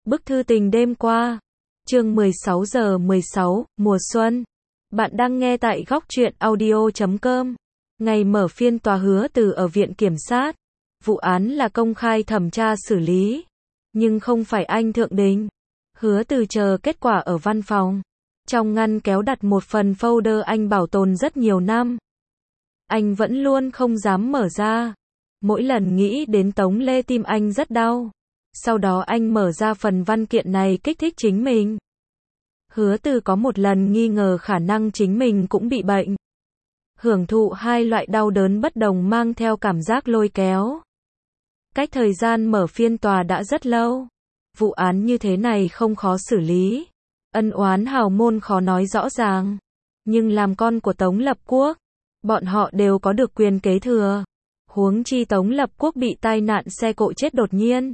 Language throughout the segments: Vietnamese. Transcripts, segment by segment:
Bức thư tình đêm qua. Chương 16:16, mùa xuân. Bạn đang nghe tại góc truyện audio.com. Ngày mở phiên tòa Hứa Từ ở viện kiểm sát. Vụ án là công khai thẩm tra xử lý, nhưng không phải anh thượng đình. Hứa Từ chờ kết quả ở văn phòng. Trong ngăn kéo đặt một phần folder anh bảo tồn rất nhiều năm. Anh vẫn luôn không dám mở ra. Mỗi lần nghĩ đến Tống Lê tim anh rất đau. Sau đó anh mở ra phần văn kiện này kích thích chính mình. Hứa Từ có một lần nghi ngờ khả năng chính mình cũng bị bệnh. Hưởng thụ hai loại đau đớn bất đồng mang theo cảm giác lôi kéo. Cách thời gian mở phiên tòa đã rất lâu. Vụ án như thế này không khó xử lý. Ân oán hào môn khó nói rõ ràng. Nhưng làm con của Tống Lập Quốc, bọn họ đều có được quyền kế thừa. Huống chi Tống Lập Quốc bị tai nạn xe cộ chết đột nhiên.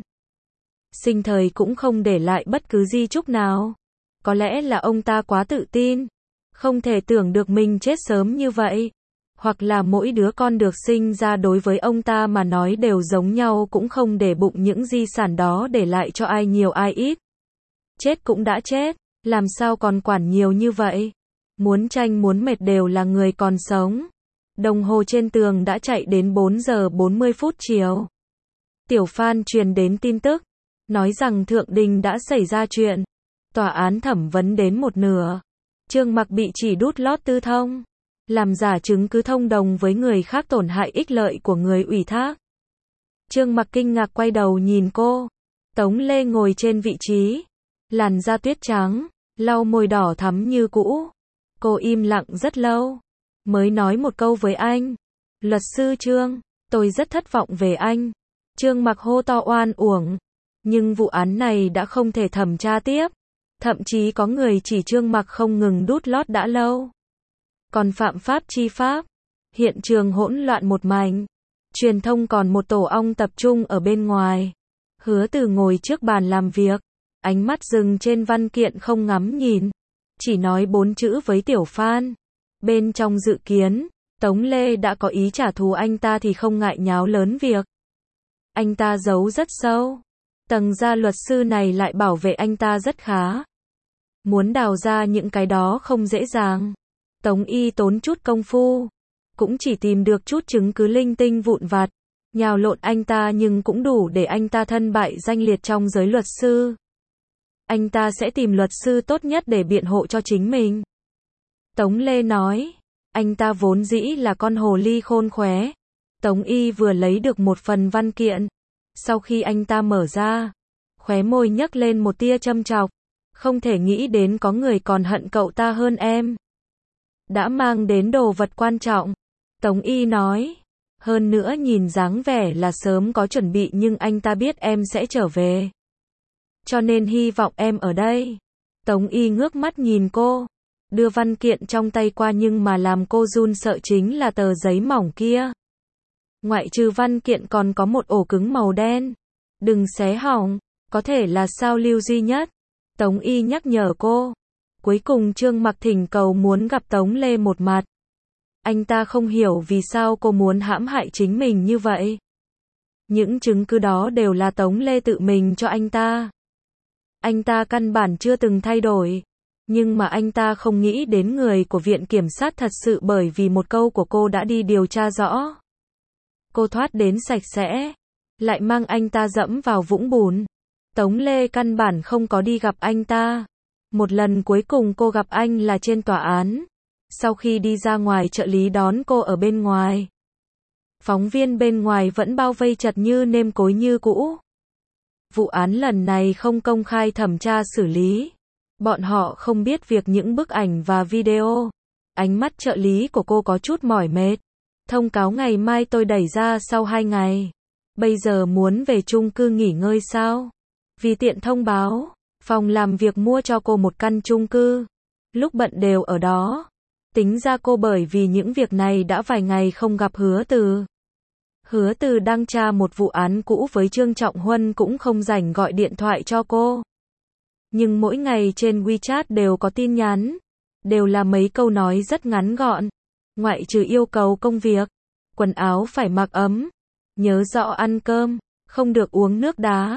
Sinh thời cũng không để lại bất cứ di chúc nào. Có lẽ là ông ta quá tự tin, không thể tưởng được mình chết sớm như vậy. Hoặc là mỗi đứa con được sinh ra đối với ông ta mà nói đều giống nhau, cũng không để bụng những di sản đó để lại cho ai nhiều ai ít. Chết cũng đã chết, làm sao còn quản nhiều như vậy. Muốn tranh muốn mệt đều là người còn sống. Đồng hồ trên tường đã chạy đến 4 giờ 40 phút chiều. Tiểu Phan truyền đến tin tức, nói rằng thượng đình đã xảy ra chuyện. Tòa án thẩm vấn đến một nửa. Trương Mặc bị chỉ đút lót tư thông, làm giả chứng cứ thông đồng với người khác tổn hại ích lợi của người ủy thác. Trương Mặc kinh ngạc quay đầu nhìn cô. Tống Lê ngồi trên vị trí, làn da tuyết trắng, lau môi đỏ thắm như cũ. Cô im lặng rất lâu, mới nói một câu với anh. Luật sư Trương, tôi rất thất vọng về anh. Trương Mặc hô to oan uổng. Nhưng vụ án này đã không thể thẩm tra tiếp. Thậm chí có người chỉ Trương Mặc không ngừng đút lót đã lâu. Còn phạm pháp chi pháp. Hiện trường hỗn loạn một mảnh. Truyền thông còn một tổ ong tập trung ở bên ngoài. Hứa Từ ngồi trước bàn làm việc. Ánh mắt dừng trên văn kiện không ngắm nhìn. Chỉ nói 4 chữ với Tiểu Phan. Bên trong dự kiến, Tống Lê đã có ý trả thù anh ta thì không ngại nháo lớn việc. Anh ta giấu rất sâu. Tầng gia luật sư này lại bảo vệ anh ta rất khá. Muốn đào ra những cái đó không dễ dàng. Tống Y tốn chút công phu, cũng chỉ tìm được chút chứng cứ linh tinh vụn vặt, nhào lộn anh ta nhưng cũng đủ để anh ta thân bại danh liệt trong giới luật sư. Anh ta sẽ tìm luật sư tốt nhất để biện hộ cho chính mình. Tống Lê nói, anh ta vốn dĩ là con hồ ly khôn khóe. Tống Y vừa lấy được một phần văn kiện. Sau khi anh ta mở ra, khóe môi nhấc lên một tia châm chọc. Không thể nghĩ đến có người còn hận cậu ta hơn em. Đã mang đến đồ vật quan trọng. Tống Y nói. Hơn nữa nhìn dáng vẻ là sớm có chuẩn bị, nhưng anh ta biết em sẽ trở về. Cho nên hy vọng em ở đây. Tống Y ngước mắt nhìn cô. Đưa văn kiện trong tay qua, nhưng mà làm cô run sợ chính là tờ giấy mỏng kia. Ngoại trừ văn kiện còn có một ổ cứng màu đen. Đừng xé hỏng, có thể là sao lưu duy nhất. Tống Y nhắc nhở cô. Cuối cùng Trương Mặc thỉnh cầu muốn gặp Tống Lê một mặt. Anh ta không hiểu vì sao cô muốn hãm hại chính mình như vậy. Những chứng cứ đó đều là Tống Lê tự mình cho anh ta. Anh ta căn bản chưa từng thay đổi. Nhưng mà anh ta không nghĩ đến người của viện kiểm sát thật sự bởi vì một câu của cô đã đi điều tra rõ. Cô thoát đến sạch sẽ, lại mang anh ta dẫm vào vũng bùn. Tống Lê căn bản không có đi gặp anh ta. Một lần cuối cùng cô gặp anh là trên tòa án. Sau khi đi ra ngoài, trợ lý đón cô ở bên ngoài. Phóng viên bên ngoài vẫn bao vây chật như nêm cối như cũ. Vụ án lần này không công khai thẩm tra xử lý. Bọn họ không biết việc những bức ảnh và video. Ánh mắt trợ lý của cô có chút mỏi mệt. Thông cáo ngày mai tôi đẩy ra sau 2 ngày. Bây giờ muốn về chung cư nghỉ ngơi sao? Vì tiện thông báo, phòng làm việc mua cho cô một căn chung cư. Lúc bận đều ở đó. Tính ra cô bởi vì những việc này đã vài ngày không gặp Hứa Từ. Hứa Từ đang tra một vụ án cũ với Trương Trọng Huân, cũng không rảnh gọi điện thoại cho cô. Nhưng mỗi ngày trên WeChat đều có tin nhắn. Đều là mấy câu nói rất ngắn gọn. Ngoại trừ yêu cầu công việc, quần áo phải mặc ấm, nhớ rõ ăn cơm, không được uống nước đá.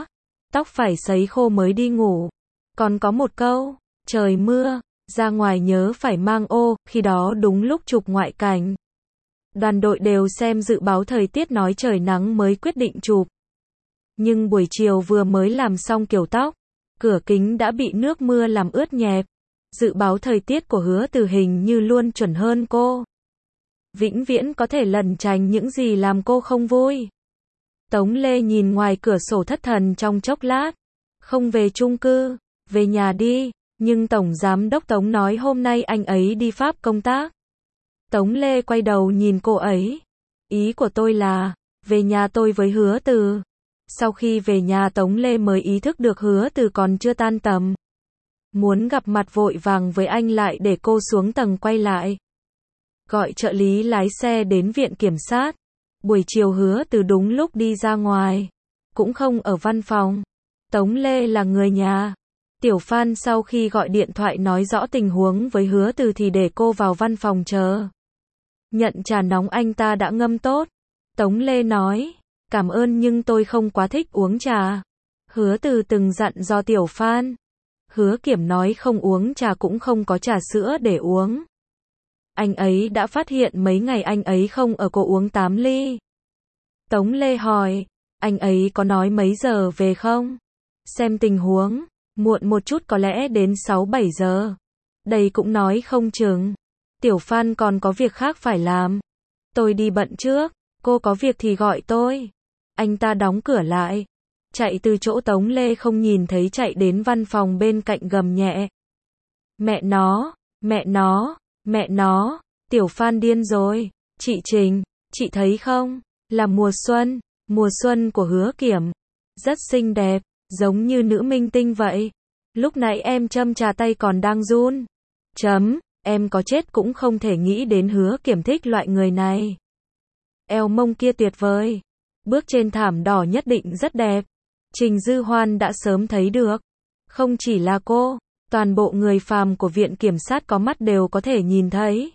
tóc phải sấy khô mới đi ngủ. Còn có một câu, trời mưa, ra ngoài nhớ phải mang ô, khi đó đúng lúc chụp ngoại cảnh. Đoàn đội đều xem dự báo thời tiết nói trời nắng mới quyết định chụp. Nhưng buổi chiều vừa mới làm xong kiểu tóc, cửa kính đã bị nước mưa làm ướt nhẹp. Dự báo thời tiết của Hứa Từ hình như luôn chuẩn hơn cô. Vĩnh viễn có thể lẩn tránh những gì làm cô không vui. Tống Lê nhìn ngoài cửa sổ thất thần trong chốc lát. Không về chung cư, về nhà đi, nhưng Tổng Giám đốc Tống nói hôm nay anh ấy đi Pháp công tác. Tống Lê quay đầu nhìn cô ấy. Ý của tôi là, về nhà tôi với Hứa Từ. Sau khi về nhà Tống Lê mới ý thức được Hứa Từ còn chưa tan tầm. Muốn gặp mặt vội vàng với anh lại để cô xuống tầng quay lại. Gọi trợ lý lái xe đến viện kiểm sát. Buổi chiều Hứa Từ đúng lúc đi ra ngoài. Cũng không ở văn phòng. Tống Lê là người nhà. Tiểu Phan sau khi gọi điện thoại nói rõ tình huống với Hứa Từ thì để cô vào văn phòng chờ. Nhận trà nóng anh ta đã ngâm tốt. Tống Lê nói, cảm ơn nhưng tôi không quá thích uống trà. Hứa Từ từng dặn dò Tiểu Phan. Hứa Kiểm nói không uống trà cũng không có trà sữa để uống. Anh ấy đã phát hiện mấy ngày anh ấy không ở cô uống 8 ly. Tống Lê hỏi, anh ấy có nói mấy giờ về không? Xem tình huống, muộn một chút có lẽ đến 6-7 giờ. Đây cũng nói không chừng. Tiểu Phan còn có việc khác phải làm. Tôi đi bận trước, cô có việc thì gọi tôi. Anh ta đóng cửa lại. Chạy từ chỗ Tống Lê không nhìn thấy chạy đến văn phòng bên cạnh gầm nhẹ. Mẹ nó, mẹ nó, mẹ nó, Tiểu Phan điên rồi. Chị Trình, chị thấy không? Là mùa xuân của Hứa Kiểm. Rất xinh đẹp, giống như nữ minh tinh vậy. Lúc nãy em châm trà tay còn đang run. Em có chết cũng không thể nghĩ đến Hứa Kiểm thích loại người này. Eo mông kia tuyệt vời. Bước trên thảm đỏ nhất định rất đẹp. Trình Dư Hoan đã sớm thấy được. Không chỉ là cô, toàn bộ người phàm của viện kiểm sát có mắt đều có thể nhìn thấy.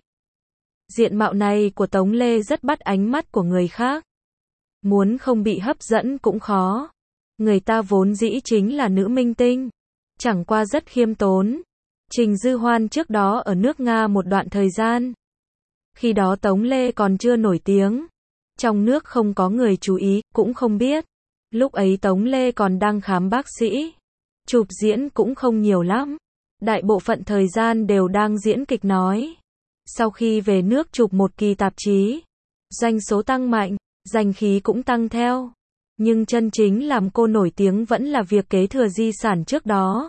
Diện mạo này của Tống Lê rất bắt ánh mắt của người khác. Muốn không bị hấp dẫn cũng khó. Người ta vốn dĩ chính là nữ minh tinh. Chẳng qua rất khiêm tốn. Trình Dư Hoan trước đó ở nước Nga một đoạn thời gian. Khi đó Tống Lê còn chưa nổi tiếng. Trong nước không có người chú ý, cũng không biết. Lúc ấy Tống Lê còn đang khám bác sĩ. Chụp diễn cũng không nhiều lắm. Đại bộ phận thời gian đều đang diễn kịch nói. Sau khi về nước chụp một kỳ tạp chí, doanh số tăng mạnh, danh khí cũng tăng theo. Nhưng chân chính làm cô nổi tiếng vẫn là việc kế thừa di sản trước đó.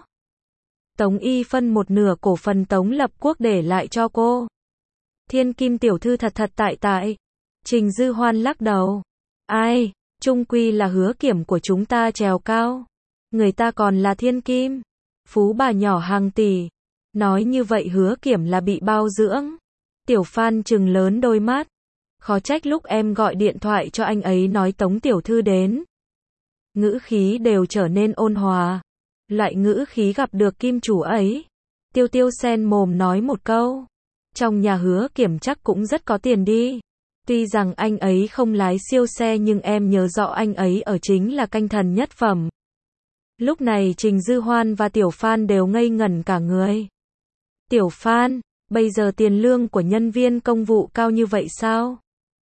Tống Y phân một nửa cổ phần Tống Lập Quốc để lại cho cô. Thiên Kim tiểu thư thật tại. Trình Dư Hoan lắc đầu. Ai, chung quy là Hứa Kiểm của chúng ta trèo cao. Người ta còn là thiên kim. Phú bà nhỏ hàng tỷ. Nói như vậy Hứa Kiểm là bị bao dưỡng. Tiểu Phan trừng lớn đôi mắt. Khó trách lúc em gọi điện thoại cho anh ấy nói Tống tiểu thư đến. Ngữ khí đều trở nên ôn hòa. Loại ngữ khí gặp được kim chủ ấy. Tiêu Tiêu sen mồm nói một câu. Trong nhà Hứa Kiểm chắc cũng rất có tiền đi. Tuy rằng anh ấy không lái siêu xe nhưng em nhớ rõ anh ấy ở chính là canh thần nhất phẩm. Lúc này Trình Dư Hoan và Tiểu Phan đều ngây ngẩn cả người. Tiểu Phan, bây giờ tiền lương của nhân viên công vụ cao như vậy sao?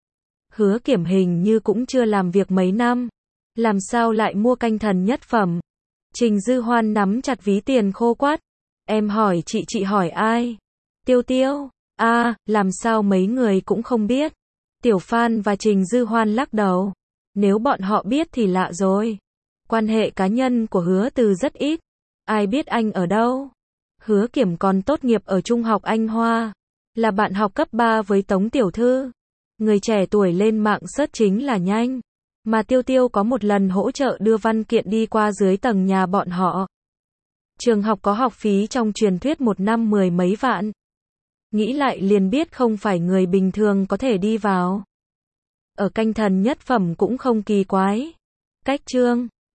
Hứa Kiểm hình như cũng chưa làm việc mấy năm. Làm sao lại mua canh thần nhất phẩm? Trình Dư Hoan nắm chặt ví tiền khô quát. Em hỏi chị hỏi ai? Tiêu Tiêu. Làm sao mấy người cũng không biết. Tiểu Phan và Trình Dư Hoan lắc đầu. Nếu bọn họ biết thì lạ rồi. Quan hệ cá nhân của Hứa Từ rất ít. Ai biết anh ở đâu? Hứa Kiểm còn tốt nghiệp ở Trung học Anh Hoa. Là bạn học cấp 3 với Tống tiểu thư. Người trẻ tuổi lên mạng search chính là nhanh. Mà Tiêu Tiêu có một lần hỗ trợ đưa văn kiện đi qua dưới tầng nhà bọn họ. Trường học có học phí trong truyền thuyết một năm 10 mấy vạn. Nghĩ lại liền biết không phải người bình thường có thể đi vào. Ở canh thần nhất phẩm cũng không kỳ quái. Cách chương